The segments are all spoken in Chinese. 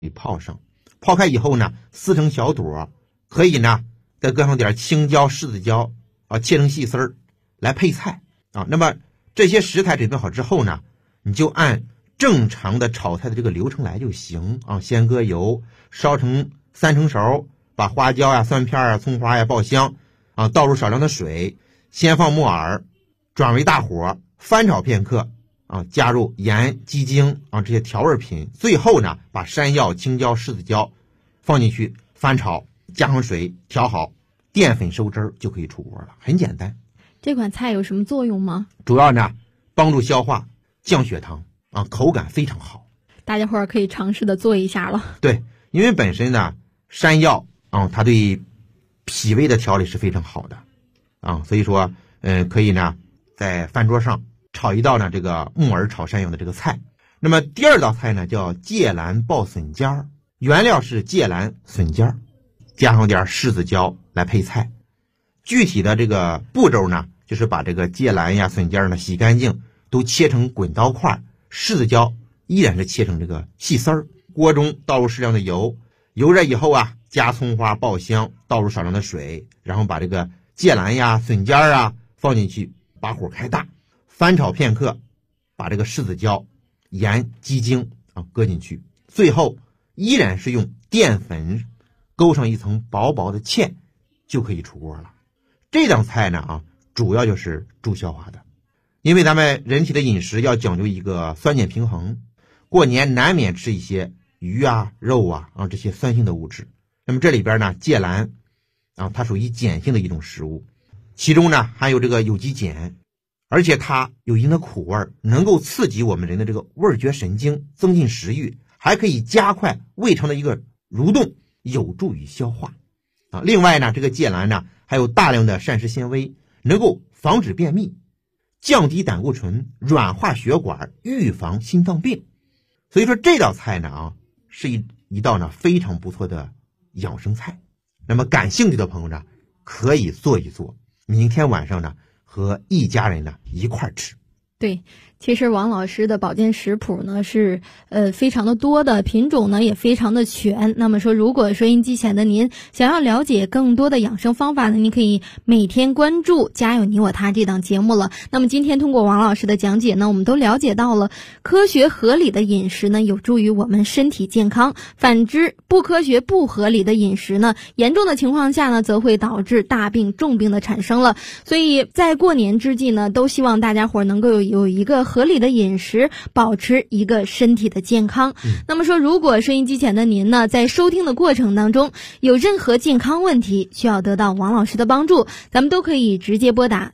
给泡上，泡开以后呢，撕成小朵，可以呢再搁上点青椒、柿子椒啊，切成细丝儿来配菜啊。那么这些食材准备好之后呢，你就按正常的炒菜的这个流程来就行啊。先搁油，烧成3成熟，把花椒呀、蒜片啊、葱花呀爆香啊，倒入少量的水，先放木耳，转为大火翻炒片刻啊，加入盐、鸡精啊这些调味品，最后呢把山药、青椒、柿子椒放进去翻炒，加上水调好，淀粉收汁儿就可以出锅了，很简单。 这款菜有什么作用吗？ 主要呢帮助消化、降血糖啊，口感非常好。 大家伙儿可以尝试的做一下了。 对，因为本身呢山药啊，它对脾胃的调理是非常好的啊，所以说可以呢在饭桌上炒一道呢这个木耳炒山药的这个菜。那么第二道菜呢叫芥兰爆笋尖儿，原料是芥兰、笋尖儿，加上点柿子椒来配菜。具体的这个步骤呢，就是把这个芥兰呀、笋尖呢洗干净，都切成滚刀块，柿子椒依然是切成这个细丝儿。锅中倒入适量的油，油热以后啊，加葱花爆香，倒入少量的水，然后把这个芥兰呀、笋尖啊放进去，把火开大，翻炒片刻，把这个柿子椒、盐、鸡精啊搁进去，最后依然是用淀粉勾上一层薄薄的芡，就可以出锅了。这道菜呢啊，主要就是助消化的，因为咱们人体的饮食要讲究一个酸碱平衡，过年难免吃一些鱼啊、肉啊这些酸性的物质。那么这里边呢，芥兰啊，它属于碱性的一种食物，其中呢含有这个有机碱，而且它有一定的苦味，能够刺激我们人的这个味觉神经，增进食欲，还可以加快胃肠的一个蠕动，有助于消化啊。另外呢，这个芥兰呢还有大量的膳食纤维，能够防止便秘，降低胆固醇，软化血管，预防心脏病。所以说这道菜呢啊，是一道呢非常不错的养生菜。那么感兴趣的朋友呢，可以做一做，明天晚上呢和一家人呢一块儿吃。 对，其实王老师的保健食谱呢是非常的多的，品种呢也非常的全。那么说，如果收音机前的您想要了解更多的养生方法呢，您可以每天关注家有你我他这档节目了。那么今天通过王老师的讲解呢，我们都了解到了科学合理的饮食呢有助于我们身体健康，反之不科学不合理的饮食呢，严重的情况下呢则会导致大病重病的产生了。所以在过年之际呢，都希望大家伙能够有一个合理的饮食，保持一个身体的健康。那么说，如果收音机前的您呢，在收听的过程当中有任何健康问题需要得到王老师的帮助，咱们都可以直接拨打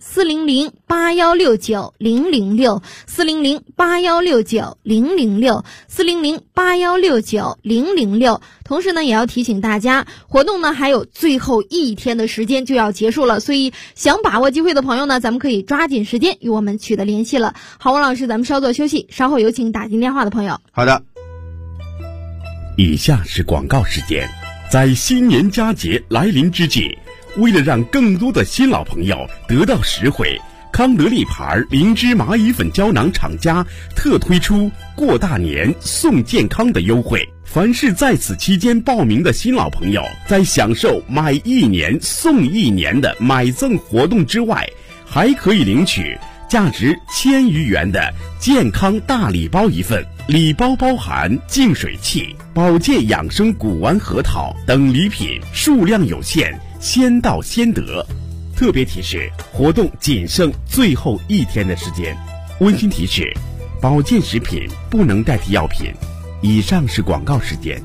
400-8169-006 400-8169-006 400-8169-006。同时呢，也要提醒大家，活动呢还有最后1天的时间就要结束了，所以想把握机会的朋友呢，咱们可以抓紧时间与我们取得联系了。好，王老师，咱们稍作休息，稍后有请打进电话的朋友。 好的。 以下是广告时间。在新年佳节来临之际，为了让更多的新老朋友得到实惠，康德利牌灵芝蚂蚁粉胶囊厂家特推出过大年送健康的优惠。凡是在此期间报名的新老朋友，在享受买1年送1年的买赠活动之外，还可以领取价值1000余元的健康大礼包一份，礼包包含净水器、保健养生古丸核桃等礼品，数量有限，先到先得。特别提示，活动仅剩最后1天的时间。温馨提示，保健食品不能代替药品。以上是广告时间。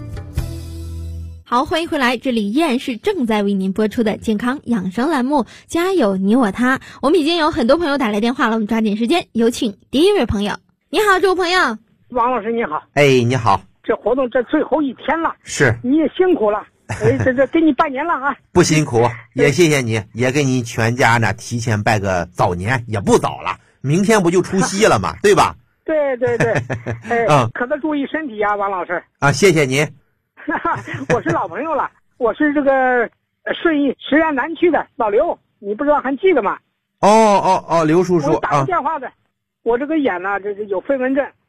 好，欢迎回来，这里依然是正在为您播出的健康养生栏目，家有你我他。我们已经有很多朋友打来电话了，我们抓紧时间，有请第一位朋友。你好，这位朋友。 王老师你好。 哎，你好。 这活动这最后1天了， 是你也辛苦了。这给你拜年了啊！ 不辛苦，也谢谢你，也给你全家呢提前拜个早年，也不早了，明天不就除夕了吗？对吧？ 对对对，可得注意身体啊，王老师。 啊，谢谢您。 我是老朋友了，我是这个顺义石原南区的老刘，你不知道还记得吗？ 哦，刘叔叔我打个电话的，我这个眼呢，这有飞蚊症，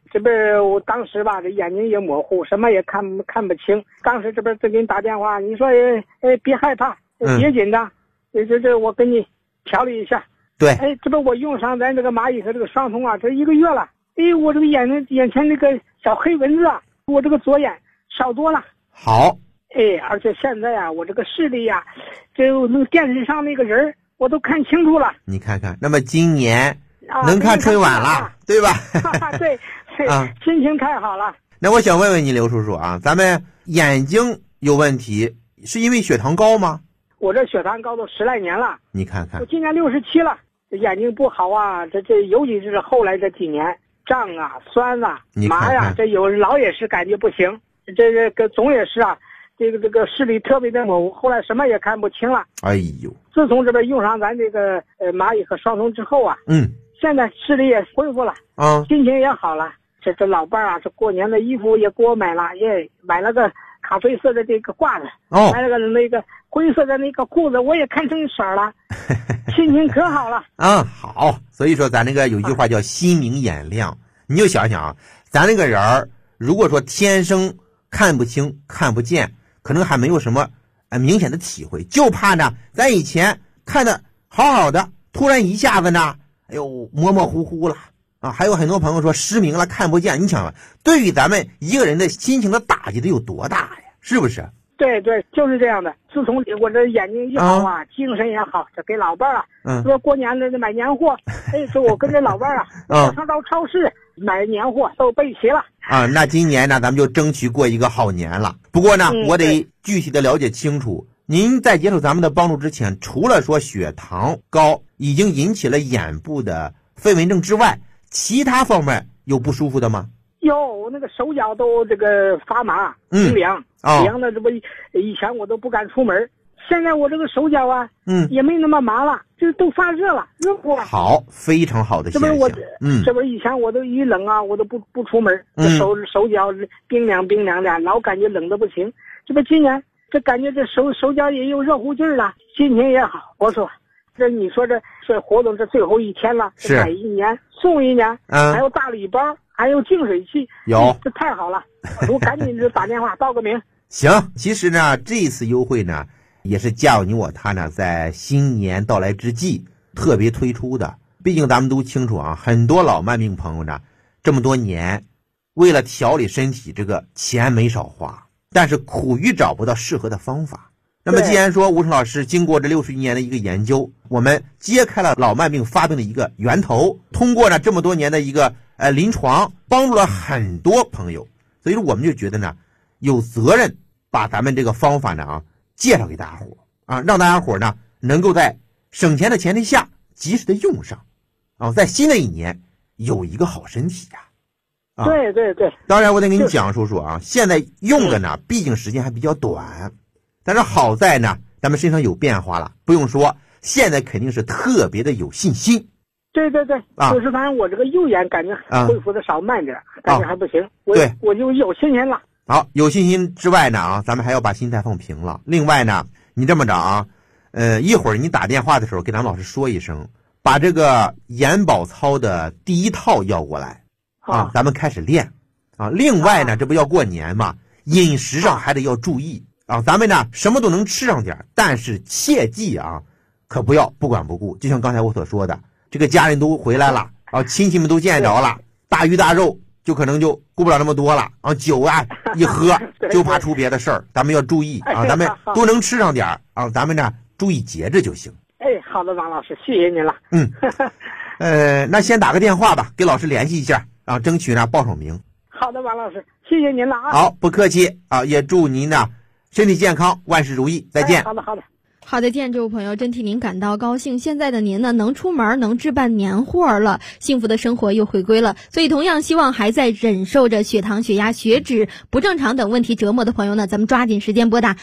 这边我当时吧，这眼睛也模糊，什么也看不清。当时这边给你打电话，你说别害怕，别紧张，这我给你调理一下。 对， 这不我用上咱这个蚂蚁和这个双瞳啊，这1个月了。我这个眼前这个小黑蚊子啊，我这个左眼少多了。 好。 而且现在啊，我这个视力呀，这那个电视上那个人我都看清楚了。 你看看，那么今年能看春晚了，对吧？ 对，心情太好了。 那我想问问你，刘叔叔啊，咱们眼睛有问题，是因为血糖高吗？ 我这血糖高都10来年了。 你看看， 我今年67了，这眼睛不好啊，这尤其是后来这几年胀啊、酸啊、麻呀，这有老也是感觉不行，这个总也是啊。这个视力特别的模糊，后来什么也看不清了。哎呦！自从这边用上咱这个蚂蚁和双瞳之后啊，现在视力也恢复了，心情也好了。这老伴儿啊，这过年的衣服也给我买了，也买了个咖啡色的这个褂子，买了个那个灰色的那个裤子，我也看成色了，心情可好了。 好。所以说咱那个有句话叫心明眼亮，你就想想啊，咱那个人儿如果说天生看不清、看不见。可能还没有什么明显的体会，就怕呢咱以前看的好好的，突然一下子呢模模糊糊了啊！还有很多朋友说失明了，看不见。你想对于咱们一个人的心情的打击得有多大呀？是不是？ 对，就是这样的。自从我这眼睛一好啊，精神也好，这给老伴儿说过年的买年货，说我跟这老伴儿上到超市买年货都备齐了。 那今年呢，咱们就争取过一个好年了。不过呢，我得具体的了解清楚，您在接受咱们的帮助之前，除了说血糖高已经引起了眼部的飞蚊症之外，其他方面有不舒服的吗？ 有，那个手脚都这个发麻，冰凉，凉的这不以前我都不敢出门，现在我这个手脚啊，也没那么麻了，就都发热了，热乎了。 好，非常好的现象。 这不以前我都一冷啊，我都不出门，手脚冰凉的，老感觉冷的不行。这不今年这感觉这手脚也有热乎劲儿了，心情也好。我说这你说这活动这最后一天了， 是买1年送1年，还有大礼包，还有净水器，这太好了！我赶紧就打电话报个名。 行，其实呢，这次优惠呢，也是家有你我他呢，在新年到来之际特别推出的。毕竟咱们都清楚啊，很多老慢病朋友呢，这么多年为了调理身体，这个钱没少花，但是苦于找不到适合的方法。那么既然说吴成老师经过这61年的一个研究，我们揭开了老慢病发病的一个源头，通过呢这么多年的一个临床，帮助了很多朋友，所以说我们就觉得呢有责任把咱们这个方法呢介绍给大家伙让大家伙呢能够在省钱的前提下及时的用上在新的一年有一个好身体呀。 对。 当然我得跟你讲叔叔现在用的呢毕竟时间还比较短，但是好在呢咱们身上有变化了，不用说现在肯定是特别的有信心。 对，就是反正我这个右眼感觉恢复的稍慢点，感觉还不行。我就有信心了。 好，有信心之外呢咱们还要把心态放平了。另外呢，你这么着一会儿你打电话的时候给咱们老师说一声，把这个眼保操的第1套要过来咱们开始练另外呢，这不要过年嘛，饮食上还得要注意咱们呢什么都能吃上点，但是切记可不要不管不顾。就像刚才我所说的，这个家人都回来了亲戚们都见着了，大鱼大肉就可能就顾不了那么多了酒一喝就怕出别的事儿，咱们要注意咱们都能吃上点咱们呢注意节制就行。 好的，王老师，谢谢您了。 那先打个电话吧，给老师联系一下争取呢报上名。 好的，王老师，谢谢您了好，不客气也祝您呢身体健康，万事如意，再见。 好的，建筑朋友，真替您感到高兴。现在的您呢，能出门，能置办年货了，幸福的生活又回归了。所以同样希望还在忍受着血糖、血压、血脂不正常等问题折磨的朋友呢，咱们抓紧时间拨打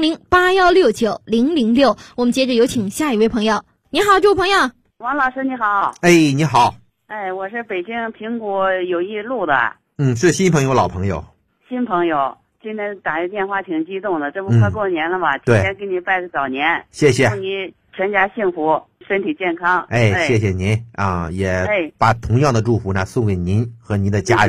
400-8169-006。我们接着有请下一位朋友。你好，这位朋友。 王老师你好。 你好。 我是北京平谷友谊路的。 是新朋友老朋友？新朋友。今天打个电话挺激动的，这不快过年了吗？提前给你拜个早年， 谢谢， 祝你全家幸福，身体健康。 谢谢您也把同样的祝福呢送给您和您的家人。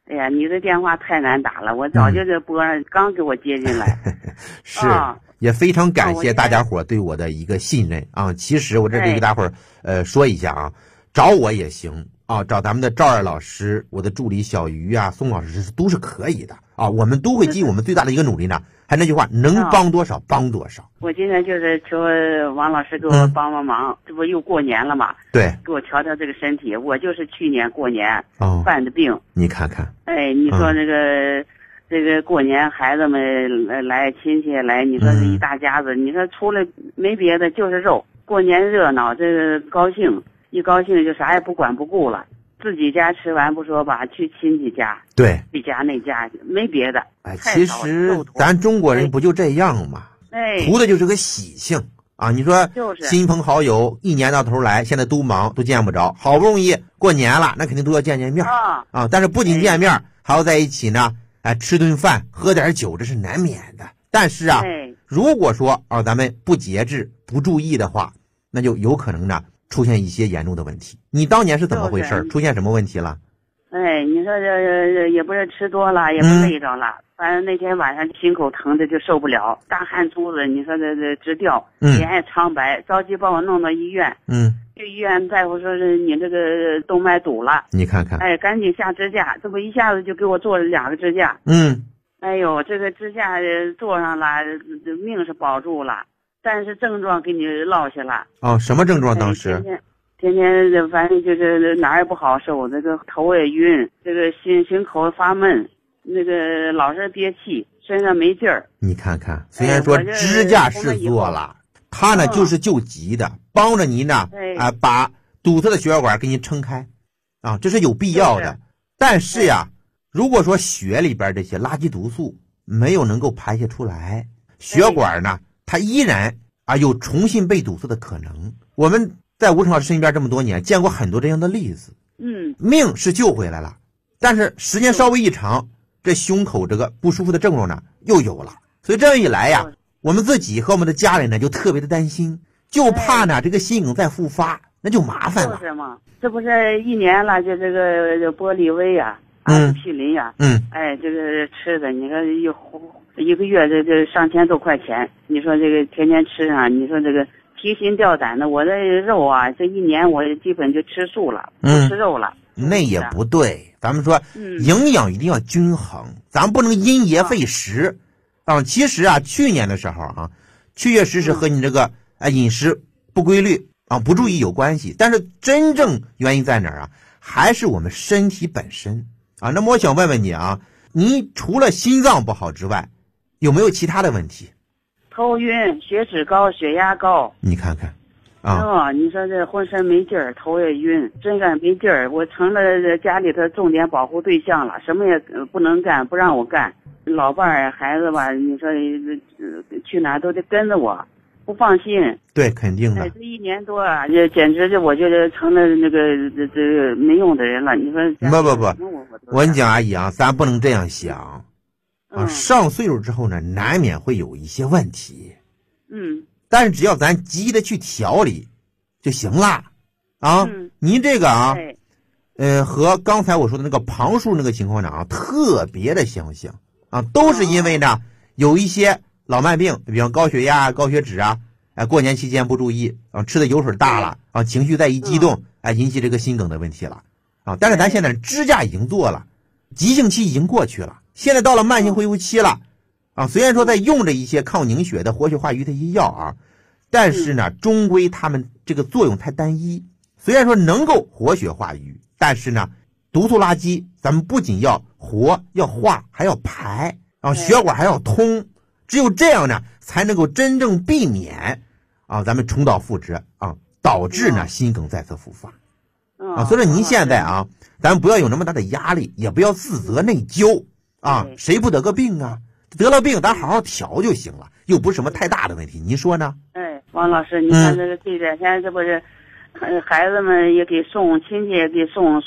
哎呀，你的电话太难打了，我早就这拨刚给我接进来。 是。也非常感谢大家伙对我的一个信任啊！其实我这里给大伙说一下啊，找我也行啊，找咱们的赵二老师、我的助理小鱼啊、宋老师都是可以的啊，我们都会尽我们最大的一个努力呢。还那句话，能帮多少帮多少。 我今天就是求王老师给我帮忙，这不又过年了嘛？ 对， 给我调调这个身体。我就是去年过年犯的病， 你看看。 哎，你说这个过年孩子们来亲戚来，你说这一大家子，你说除了没别的就是肉，过年热闹，这个高兴，一高兴就啥也不管不顾了，自己家吃完不说吧，去亲戚家， 对， 这家那家没别的。 哎，其实咱中国人不就这样吗？ 哎， 图的就是个喜庆啊！你说亲朋好友一年到头来，现在都忙，都见不着，好不容易过年了，那肯定都要见面啊！但是不仅见面，还要在一起呢。吃顿饭，喝点酒，这是难免的。但是啊，如果说咱们不节制、不注意的话，那就有可能呢出现一些严重的问题。你当年是怎么回事？出现什么问题了？ 哎，你说这也不是吃多了，也不累着了，反正那天晚上心口疼的就受不了，大汗珠子，你说这直掉，脸也苍白，着急把我弄到医院。去医院，大夫说是你这个动脉堵了， 你看看， 哎，赶紧下支架，这不一下子就给我做了2个支架。哎呦，这个支架做上了，命是保住了，但是症状给你落下了。 什么症状当时？ 天天反正就是哪儿也不好受，这个头也晕，这个心口发闷，那个老是憋气，身上没劲儿。 你看看，虽然说支架是做了。他呢就是救急的，帮着您呢，把堵塞的血管给您撑开，这是有必要的。但是呀，如果说血里边这些垃圾毒素没有能够排泄出来，血管呢，它依然有重新被堵塞的可能。我们在吴成老师身边这么多年，见过很多这样的例子。命是救回来了，但是时间稍微一长，这胸口这个不舒服的症状呢又有了。所以这样一来呀，我们自己和我们的家人呢就特别的担心，就怕呢这个心梗再复发，那就麻烦了。 就是嘛，这不是1年了，就这个玻利维呀、阿司匹林呀，哎，这个吃的，你看一个月这上千多块钱，你说这个天天吃上，你说这个提心吊胆的。我的肉啊，这1年我基本就吃素了，不吃肉了。 那也不对，咱们说营养一定要均衡，咱不能因噎废食。其实去年的时候确实是和你这个饮食不规律不注意有关系，但是真正原因在哪儿还是我们身体本身那么我想问问你你除了心脏不好之外，有没有其他的问题？ 头晕、血脂高、血压高。 你看看你说这浑身没劲儿，头也晕，身上没劲儿，我成了家里头重点保护对象了，什么也不能干，不让我干。老伴儿孩子吧，你说去哪都得跟着我，不放心。 对，肯定的。 这1年多这简直我就成了那个这没用的人了。你说不，我跟你讲阿姨咱不能这样想上岁数之后呢，难免会有一些问题。但是只要咱积极的去调理就行了您这个和刚才我说的那个旁述那个情况呢特别的相像都是因为呢有一些老慢病，比方高血压、高血脂过年期间不注意吃的油水大了情绪再一激动引起这个心梗的问题了但是咱现在支架已经做了，急性期已经过去了，现在到了慢性恢复期了虽然说在用着一些抗凝血的活血化瘀的一些药但是呢终归他们这个作用太单一，虽然说能够活血化瘀，但是呢毒素垃圾咱们不仅要活要化还要排血管还要通，只有这样呢才能够真正避免咱们重蹈覆辙导致呢心梗再次复发所以说您现在咱不要有那么大的压力，也不要自责内疚谁不得个病得了病咱好好调就行了，又不是什么太大的问题，您说呢？ 王老师，你看这个这两天这不是孩子们也给送，亲戚也给送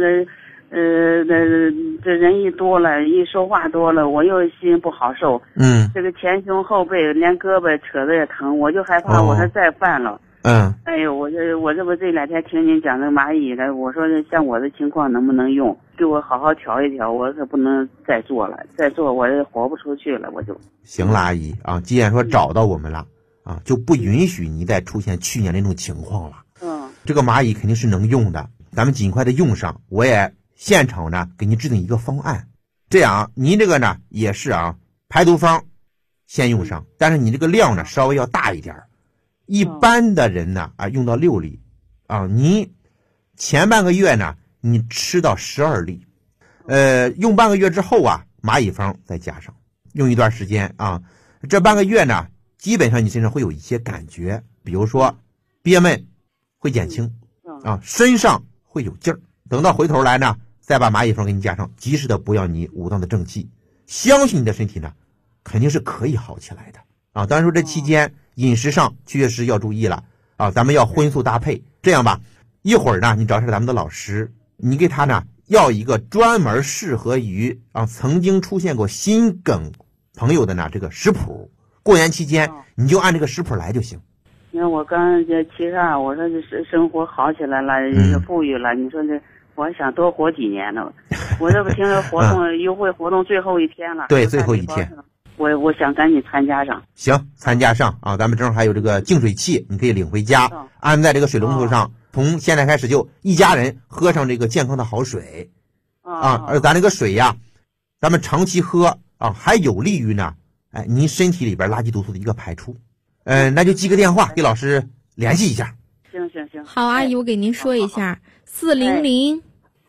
这人一多了，一说话多了，我又心不好受。这个前胸后背连胳膊扯得也疼，我就害怕我这再犯了， 哎呦，我这不这2天听您讲那蚂蚁了，我说像我的情况能不能用，给我好好调一调，我可不能再做了，再做我活不出去了，我就。 行了，阿姨啊，既然说找到我们了啊，就不允许你再出现去年那种情况了。这个蚂蚁肯定是能用的，咱们尽快的用上。我也现场呢给您制定一个方案，这样您这个呢也是啊，排毒方先用上，但是你这个量呢稍微要大一点。一般的人呢用到6粒啊，你前半个月呢你吃到12粒，用半个月之后啊，蚂蚁方再加上，用一段时间啊，这半个月呢基本上你身上会有一些感觉，比如说憋闷会减轻啊，身上会有劲儿。等到回头来呢，再把蚂蚁方给你加上，及时的补养你5脏的正气，相信你的身体呢肯定是可以好起来的啊。当然说这期间饮食上确实要注意了啊，咱们要荤素搭配。这样吧，一会儿呢你找上咱们的老师，你给他呢要一个专门适合于曾经出现过心梗朋友的呢这个食谱，过年期间你就按这个食谱来就行。 你看我刚这72，我说这生活好起来了，富裕了，你说这我想多活几年呢。我这不听说活动优惠活动最后一天了。 对，最后一天。 我想赶紧参加上。 行，参加上啊，咱们正好还有这个净水器，你可以领回家，安在这个水龙头上，从现在开始就一家人喝上这个健康的好水啊。而咱这个水呀，咱们长期喝啊，还有利于呢您身体里边垃圾毒素的一个排出。那就记个电话给老师联系一下。 行。 好，阿姨，我给您说一下，400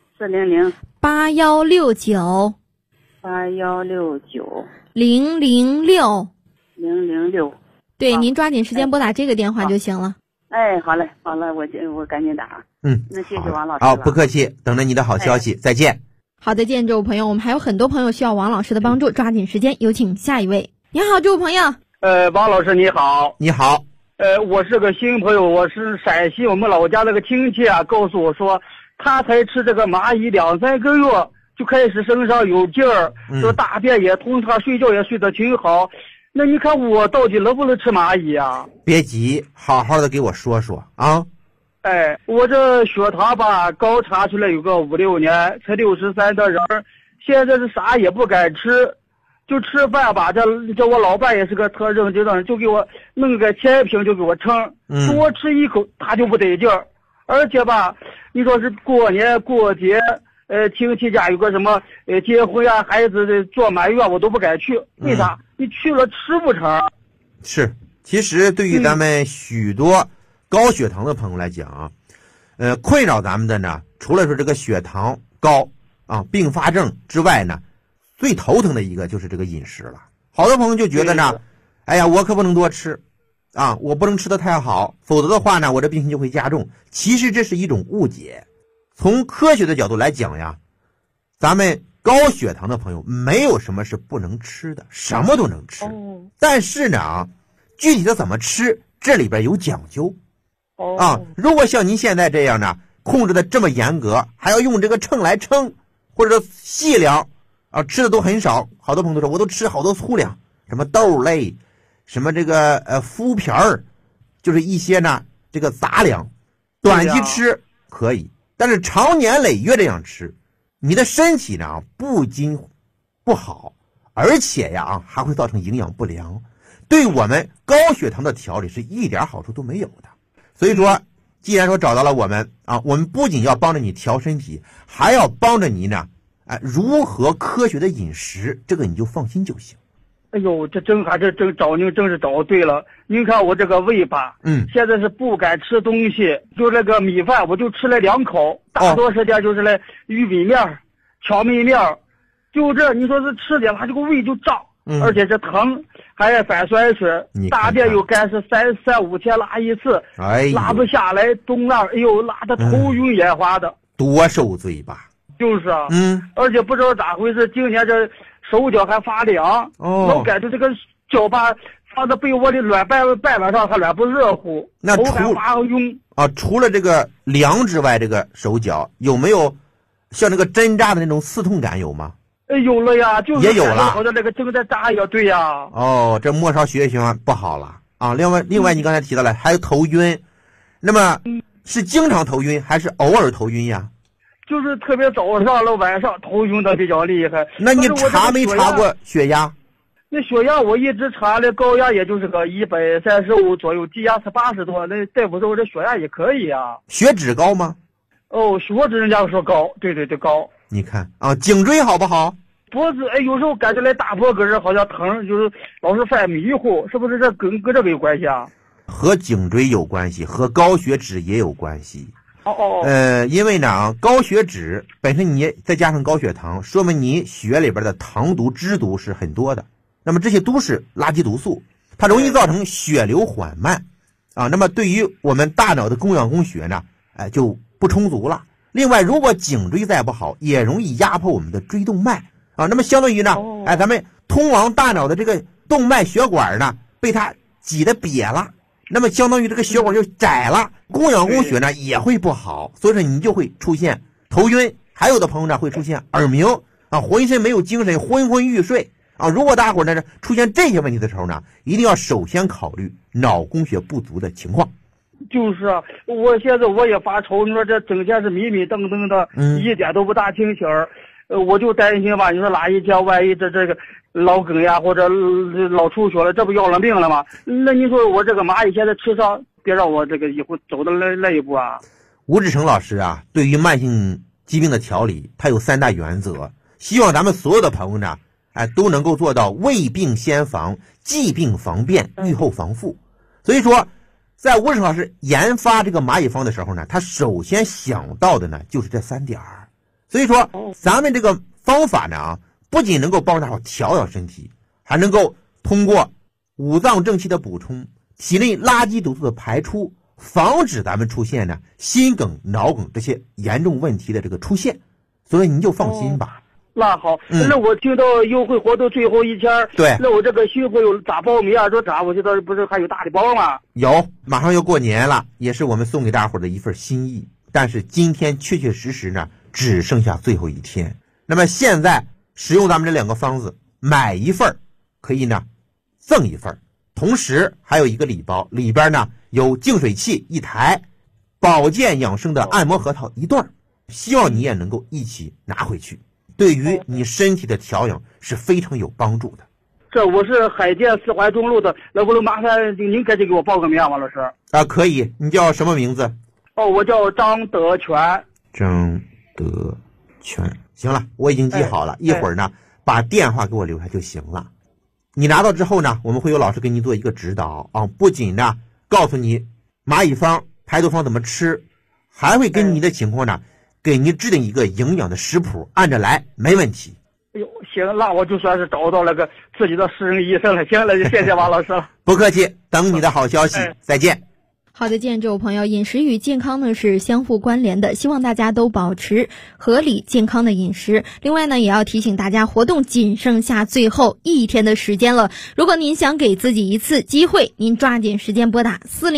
8169 006。对，您抓紧时间拨打这个电话就行了。 好嘞，我赶紧打。那谢谢王老师。 好，不客气，等着你的好消息，再见。 好，再见，这位朋友，我们还有很多朋友需要王老师的帮助，抓紧时间，有请下一位。你好，这位朋友。 王老师你好。 你好。 我是个新朋友，我是陕西我们老家那个亲戚啊，告诉我说他才吃这个蚂蚁2、3个月就开始身上有劲儿，说大便也通畅，睡觉也睡得挺好。那你看我到底能不能吃蚂蚁啊？ 别急，好好的给我说说啊。 我这血糖吧刚查出来有个5、6年，才63的人，现在是啥也不敢吃。就吃饭吧，这我老伴也是个特认真的人，就给我弄个1000瓶就给我称，多吃一口他就不得劲儿。而且吧，你说是过年过节，亲戚家有个什么结婚啊，孩子的做满月我都不敢去，为啥？你去了吃不成。 是，其实对于咱们许多高血糖的朋友来讲困扰咱们的呢，除了说这个血糖高并发症之外呢，最头疼的一个就是这个饮食了。好多朋友就觉得呢，我可不能多吃我不能吃得太好，否则的话呢，我这病情就会加重。其实这是一种误解。从科学的角度来讲呀，咱们高血糖的朋友没有什么是不能吃的，什么都能吃。但是呢具体的怎么吃，这里边有讲究如果像您现在这样呢，控制的这么严格，还要用这个秤来称，或者说细粮吃的都很少。好多朋友都说我都吃好多粗粮，什么豆类，什么这个麸皮儿，就是一些呢这个杂粮，短期吃可以，但是长年累月这样吃，你的身体呢不仅不好，而且呀还会造成营养不良，对我们高血糖的调理是一点好处都没有的。所以说既然说找到了我们我们不仅要帮着你调身体，还要帮着你呢如何科学的饮食，这个你就放心就行。 哎呦，这真找您真是找对了。您看我这个胃吧，现在是不敢吃东西，就那个米饭我就吃了2口，大多时间就是那玉米面、荞麦面，就这你说是吃点它这个胃就胀，而且这疼，还反酸水，大便又干是3、5天拉一次，拉不下来，东拉，拉得头晕眼花的， 多受罪吧。 就是而且不知道咋回事，今年这手脚还发凉，老感觉这个脚吧放在被窝里软半晚上还软不热乎， 那头还发晕除了这个凉之外，这个手脚有没有像那个针扎的那种刺痛感有吗？ 有了呀，就是也有了， 好像那个正在扎一样。对呀。 这末梢血液循环不好了另外你刚才提到了还有头晕， 那么是经常头晕还是偶尔头晕呀？ 就是特别早上了晚上头晕的比较厉害。 那你查没查过血压？ 那血压我一直查的，高压也就是个135左右，低压是80多。那大夫说我这血压也可以啊。 血脂高吗？ 哦，血脂人家说高，对高。 你看啊，颈椎好不好？ 脖子有时候感觉来大脖根儿好像疼，就是老是犯迷糊，是不是这跟这个有关系啊？ 和颈椎有关系，和高血脂也有关系。因为呢，高血脂本身你再加上高血糖，说明你血里边的糖毒、脂毒是很多的。那么这些都是垃圾毒素，它容易造成血流缓慢啊。那么对于我们大脑的供氧供血呢，就不充足了。另外，如果颈椎再不好，也容易压迫我们的椎动脉啊。那么相当于呢，咱们通往大脑的这个动脉血管呢，被它挤得瘪了。那么相当于这个血管就窄了，供氧供血呢也会不好，所以说你就会出现头晕，还有的朋友呢会出现耳鸣啊，浑身没有精神，昏昏欲睡啊。如果大伙呢出现这些问题的时候呢，一定要首先考虑脑供血不足的情况。 就是啊，我现在我也发愁，你说这整天是迷迷瞪瞪的，一点都不大清醒儿，我就担心吧，你说哪一天万一这个脑梗呀，或者脑出血了，这不要了命了吗？那你说我这个蚂蚁现在吃上，别让我这个以后走的那一步啊。 吴志成老师啊，对于慢性疾病的调理，他有3大原则，希望咱们所有的朋友呢，都能够做到未病先防，既病防变，预后防复。所以说，在吴志成老师研发这个蚂蚁方的时候呢，他首先想到的呢就是这3点。所以说，咱们这个方法呢不仅能够帮大伙调养身体，还能够通过五脏正气的补充，体内垃圾毒素的排出，防止咱们出现呢心梗、脑梗这些严重问题的这个出现。所以您就放心吧。 那好，那我听到优惠活动最后1天， 对， 那我这个新会有咋报名啊？说咋？我觉得不是还有大礼包吗？ 有，马上要过年了，也是我们送给大伙的一份心意。但是今天确确实实呢，只剩下最后1天。那么现在使用咱们这2个方子，买1份可以呢赠1份，同时还有一个礼包，里边呢有净水器1台，保健养生的按摩核桃1对，希望你也能够一起拿回去，对于你身体的调养是非常有帮助的。 这我是海淀4环中路的，能不能麻烦您赶紧给我报个名啊，王老师？ 啊，可以。你叫什么名字？ 我叫张德全。 张德全，行了，我已经记好了，一会儿呢把电话给我留下就行了。你拿到之后呢，我们会有老师给你做一个指导啊，不仅呢告诉你蚂蚁方、排毒方怎么吃，还会根据你的情况呢给你制定一个营养的食谱，按着来，没问题。 哎呦，行，那我就算是找到了个自己的私人医生了。行了，谢谢王老师了。 不客气，等你的好消息，再见。 好的，见众朋友，饮食与健康呢是相互关联的，希望大家都保持合理健康的饮食。另外呢，也要提醒大家，活动仅剩下最后1天的时间了。如果您想给自己一次机会，您抓紧时间拨打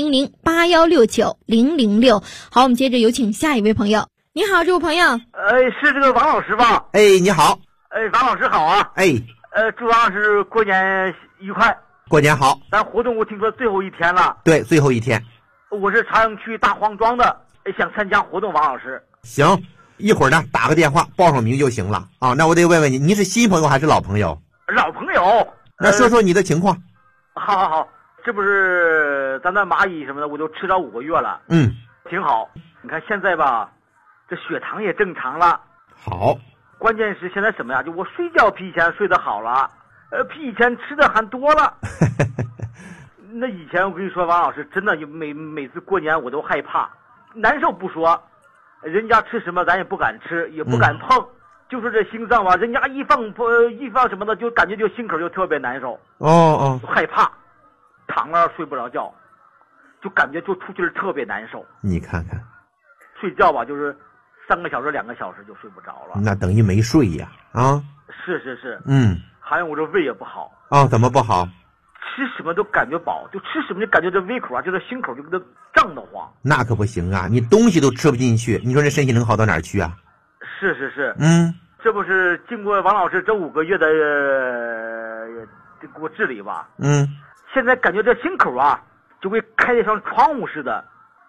400-8169-006。好，我们接着有请下一位朋友。你好，这位朋友。 是这个王老师吧？ 你好。 王老师好啊。祝王老师过年愉快。 过年好。 咱活动我听说最后1天了。 对，最后1天。 我是朝阳区大黄庄的，想参加活动，王老师。 行，一会儿呢打个电话报上名就行了啊。那我得问问你，你是新朋友还是老朋友？ 老朋友。 那说说你的情况。 好，这不是咱那蚂蚁什么的，我都吃了5个月了。挺好。你看现在吧，这血糖也正常了。 好。 关键是现在什么呀？就我睡觉比以前睡得好了，比以前吃的还多了。那以前我跟你说，王老师真的每次过年我都害怕，难受不说，人家吃什么咱也不敢吃，也不敢碰，就说这心脏吧，人家一放什么的，就感觉就心口就特别难受。害怕，躺那睡不着觉，就感觉就出去特别难受。 你看看， 睡觉吧，就是3个小时、2个小时就睡不着了。 那等于没睡呀啊！ 是。还有我这胃也不好。怎么不好？吃什么都感觉饱，就吃什么就感觉这胃口啊，就是心口就跟它胀得慌。那可不行啊，你东西都吃不进去，你说这身体能好到哪儿去啊？ 是。这不是经过王老师这5个月的给我治理吧？现在感觉这心口啊就会开得像窗户似的，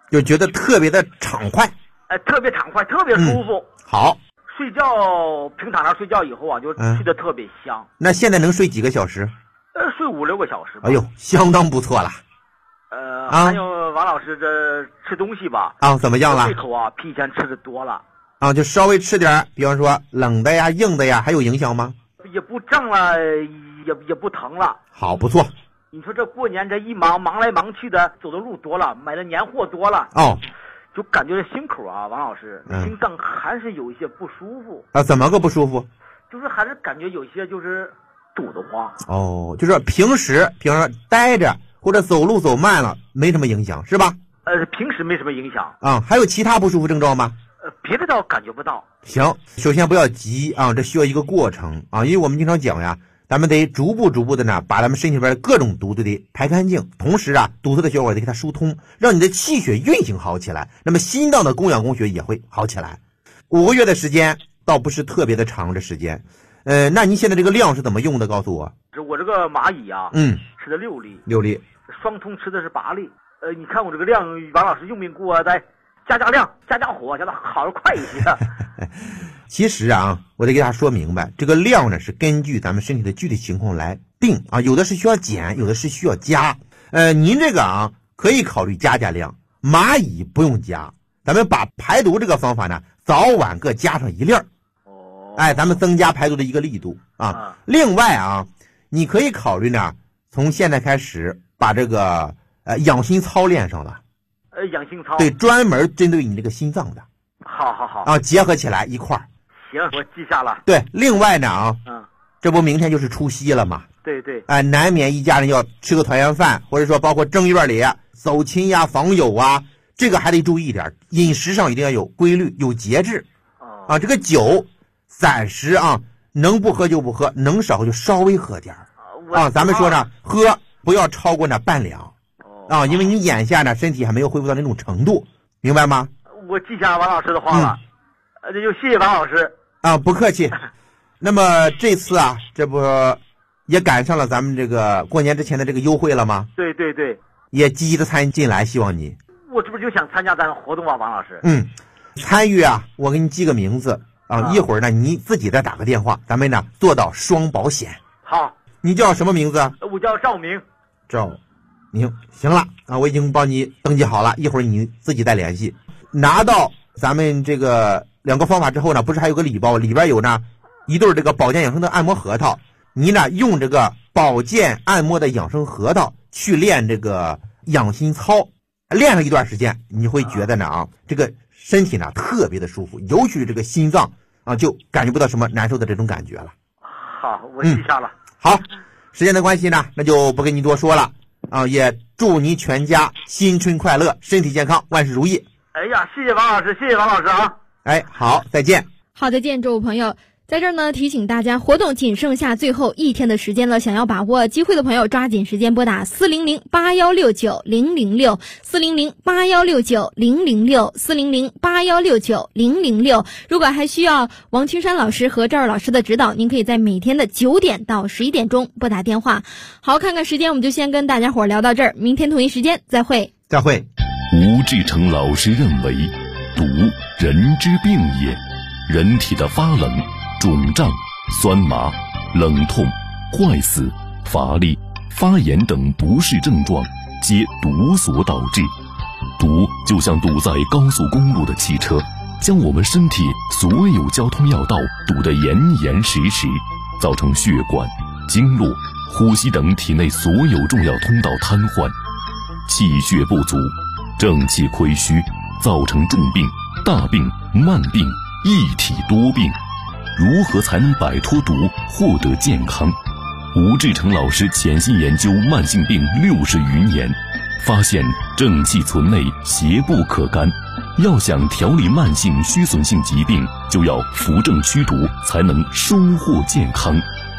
就觉得特别的畅快。 特别畅快，特别舒服。 好， 睡觉平躺那睡觉以后啊，就睡得特别香。 那现在能睡几个小时？ 睡5、6个小时吧。 哎呦，相当不错了。 还有王老师这吃东西吧。 怎么样了？ 胃口啊，比以前吃的多了。 就稍微吃点，比方说冷的呀、硬的呀，还有影响吗？ 也不胀了，也不疼了。 好，不错。 你说这过年这一忙来忙去的，走的路多了，买的年货多了。就感觉心口啊，王老师，心脏还是有一些不舒服。 怎么个不舒服？ 就是还是感觉有些就是堵得慌。 就是平时说待着或者走路走慢了没什么影响是吧？ 平时没什么影响。 还有其他不舒服症状吗？ 别的倒感觉不到。 行，首先不要急这需要一个过程因为我们经常讲呀，咱们得逐步的呢，把咱们身体里边各种毒都得排干净，同时堵塞的血管得给它疏通，让你的气血运行好起来，那么心脏的供氧供血也会好起来。5个月的时间倒不是特别的长的时间。那您现在这个量是怎么用的？告诉我。 我这个蚂蚁啊，吃的6粒，双通吃的是8粒。你看我这个量，王老师用不用给我再加量、加火，加的好快一些。 其实我得给大家说明白，这个量呢是根据咱们身体的具体情况来定有的是需要减，有的是需要加。您这个可以考虑加量，蚂蚁不用加，咱们把排毒这个方法呢，早晚各加上1粒。咱们增加排毒的一个力度另外你可以考虑呢，从现在开始把这个养心操练上了。 养心操， 对，专门针对你这个心脏的。 好结合起来一块儿。 行，我记下了。 对，另外呢这不明天就是除夕了嘛？ 对对。 难免一家人要吃个团圆饭，或者说包括正月里走亲呀、访友这个还得注意一点，饮食上一定要有规律、有节制。这个酒暂时能不喝就不喝，能少喝就稍微喝点咱们说呢，喝不要超过半两因为你眼下呢身体还没有恢复到那种程度，明白吗？ 我记下王老师的话了。那就谢谢王老师。 不客气。那么这次这不也赶上了咱们这个过年之前的这个优惠了吗？ 对对对。 也积极的参与进来，希望你。 我这不就想参加咱活动王老师。 参与我给你记个名字一会儿呢你自己再打个电话，咱们呢做到双保险。 好。 你叫什么名字？ 我叫赵明。 赵明，行了我已经帮你登记好了，一会儿你自己再联系。拿到咱们这个2个方法之后呢，不是还有个礼包，里边有呢一对这个保健养生的按摩核桃，你呢用这个保健按摩的养生核桃去练这个养心操，练了一段时间，你会觉得呢这个身体呢特别的舒服，尤其是这个心脏就感觉不到什么难受的这种感觉了。 好，我记下了。 好，时间的关系呢，那就不跟你多说了也祝你全家新春快乐，身体健康，万事如意。 哎呀，谢谢王老师，谢谢王老师好，再见。 好，再见，诸位朋友。在这儿呢，提醒大家，活动仅剩下最后1天的时间了，想要把握机会的朋友，抓紧时间拨打400-8169-006，400-8169-006，400-8169-006。如果还需要王青山老师和赵二老师的指导，您可以在每天的9点到11点钟拨打电话。好，看看时间，我们就先跟大家伙聊到这儿，明天同一时间再会。 再会。 吴志成老师认为，毒人之病也，人体的发冷、肿胀、酸麻、冷痛、坏死、乏力、发炎等不适症状，皆毒所导致。毒就像堵在高速公路的汽车，将我们身体所有交通要道堵得严严实实，造成血管、经络、呼吸等体内所有重要通道瘫痪，气血不足，正气亏虚，造成重病、大病、慢病，一体多病。如何才能摆脱毒，获得健康？吴志成老师潜心研究慢性病60余年，发现正气存内，邪不可干。要想调理慢性虚损性疾病，就要扶正驱毒，才能收获健康。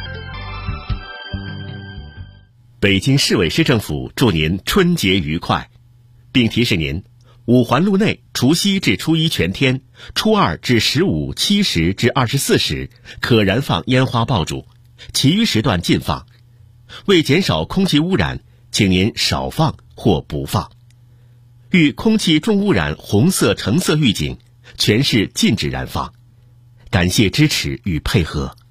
北京市委市政府祝您春节愉快，并提示您，五环路内除夕至初一全天，初二至15、7时至24时可燃放烟花爆竹，其余时段禁放。为减少空气污染，请您少放或不放。 遇空气重污染红色、橙色预警，全市禁止燃放。感谢支持与配合。